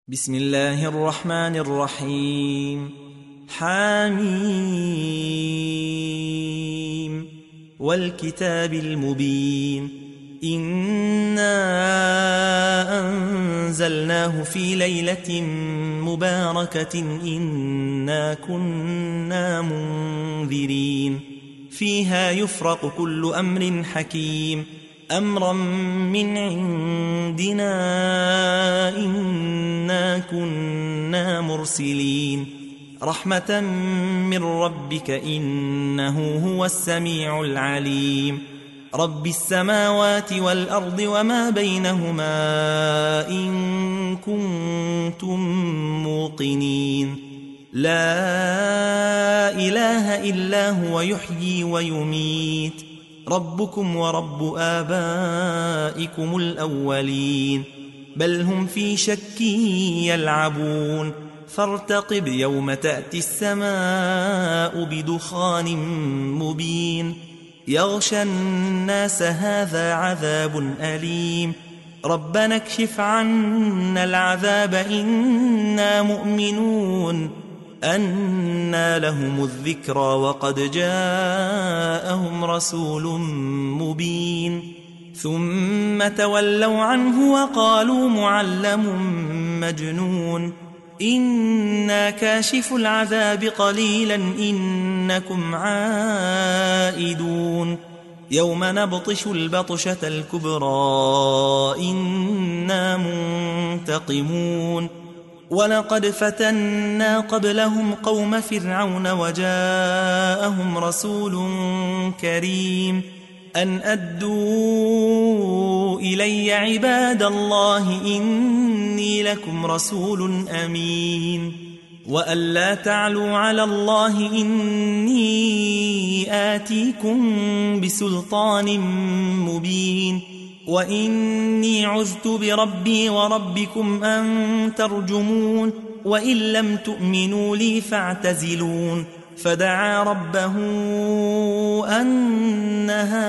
بسم الله الرحمن الرحيم. حميم والكتاب المبين. إنا أنزلناه في ليلة مباركة إنا كنا منذرين فيها يفرق كل أمر حكيم أمرا من عندنا إنا كنا مرسلين رحمة من ربك إنه هو السميع العليم رب السماوات والأرض وما بينهما إن كنتم موقنين لا إله إلا هو يحيي ويميت ربكم ورب آبائكم الأولين بل هم في شك يلعبون فارتقب يوم تأتي السماء بدخان مبين يغشى الناس هذا عذاب أليم ربنا اكشف عنا العذاب إنا مؤمنون أنى لهم الذكرى وقد جاءهم رسول مبين ثم تولوا عنه وقالوا معلم مجنون إنا كاشف العذاب قليلا إنكم عائدون يوم نبطش البطشة الكبرى إنا منتقمون ولقد فتنا قبلهم قوم فرعون وجاءهم رسول كريم أن أدوا إلي عباد الله إني لكم رسول أمين وأن لا تعلوا على الله إني آتيكم بسلطان مبين وإني عذت بربي وربكم أن ترجمون وإن لم تؤمنوا لي فاعتزلون فدعا ربه أن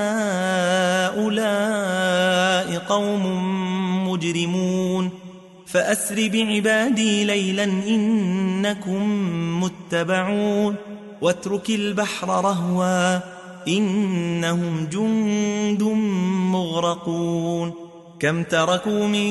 هؤلاء قوم مجرمون فأسر بعبادي ليلا إنكم متبعون واترك البحر رهوا إنهم جند مغرقون كم تركوا من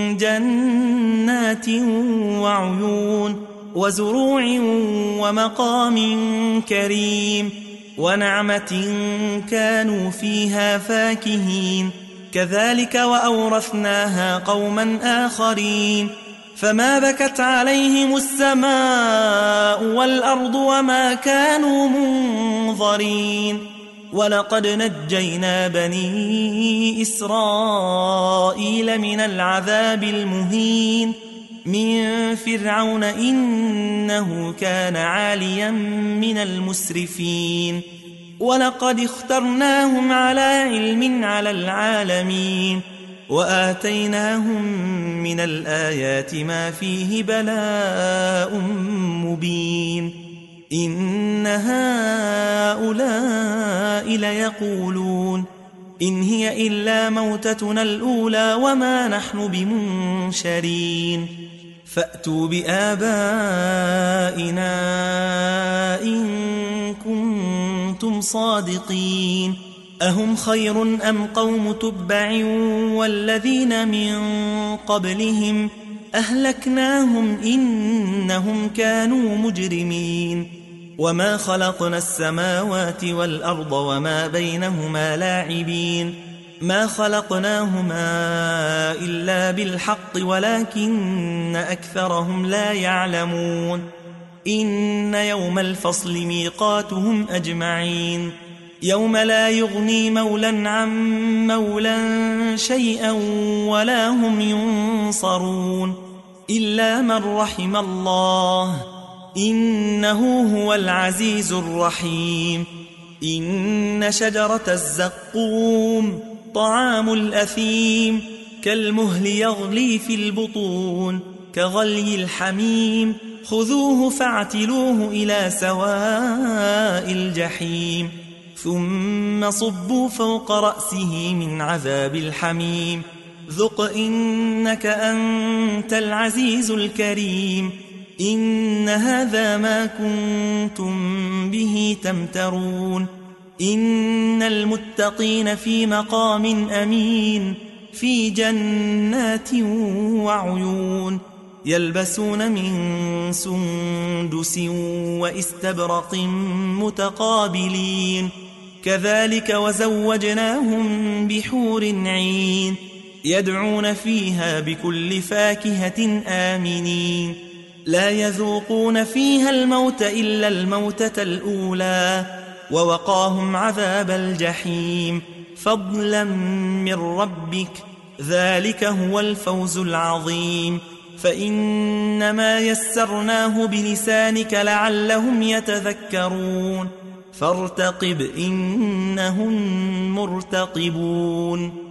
جنات وعيون وزروع ومقام كريم ونعمة كانوا فيها فاكهين كذلك وأورثناها قوما آخرين فما بكت عليهم السماء والأرض وما كانوا منظرين ولقد نجينا بني إسرائيل من العذاب المهين من فرعون إنه كان عاليا من المسرفين ولقد اخترناهم على علم على العالمين وآتيناهم من الآيات ما فيه بلاء مبين إن هؤلاء ليقولون إن هي إلا موتتنا الأولى وما نحن بمنشرين فأتوا بآبائنا إن كنتم صادقين أهم خير أم قوم تبع والذين من قبلهم أهلكناهم إنهم كانوا مجرمين وما خلقنا السماوات والأرض وما بينهما لاعبين ما خلقناهما إلا بالحق ولكن أكثرهم لا يعلمون إن يوم الفصل ميقاتهم أجمعين يوم لا يغني مولا عن مولا شيئا ولا هم ينصرون إلا من رحم الله إنه هو العزيز الرحيم إن شجرة الزقوم طعام الأثيم كالمهل يغلي في البطون كغلي الحميم خذوه فاعتلوه إلى سواء الجحيم ثم صبوا فوق رأسه من عذاب الحميم ذق إنك أنت العزيز الكريم إن هذا ما كنتم به تمترون إن المتقين في مقام أمين في جنات وعيون يلبسون من سندس وإستبرق متقابلين كذلك وزوجناهم بحور عين يدعون فيها بكل فاكهة آمنين لا يذوقون فيها الموت إلا الموتة الأولى ووقاهم عذاب الجحيم فضلا من ربك ذلك هو الفوز العظيم فإنما يسرناه بلسانك لعلهم يتذكرون فارتقب إنهم مرتقبون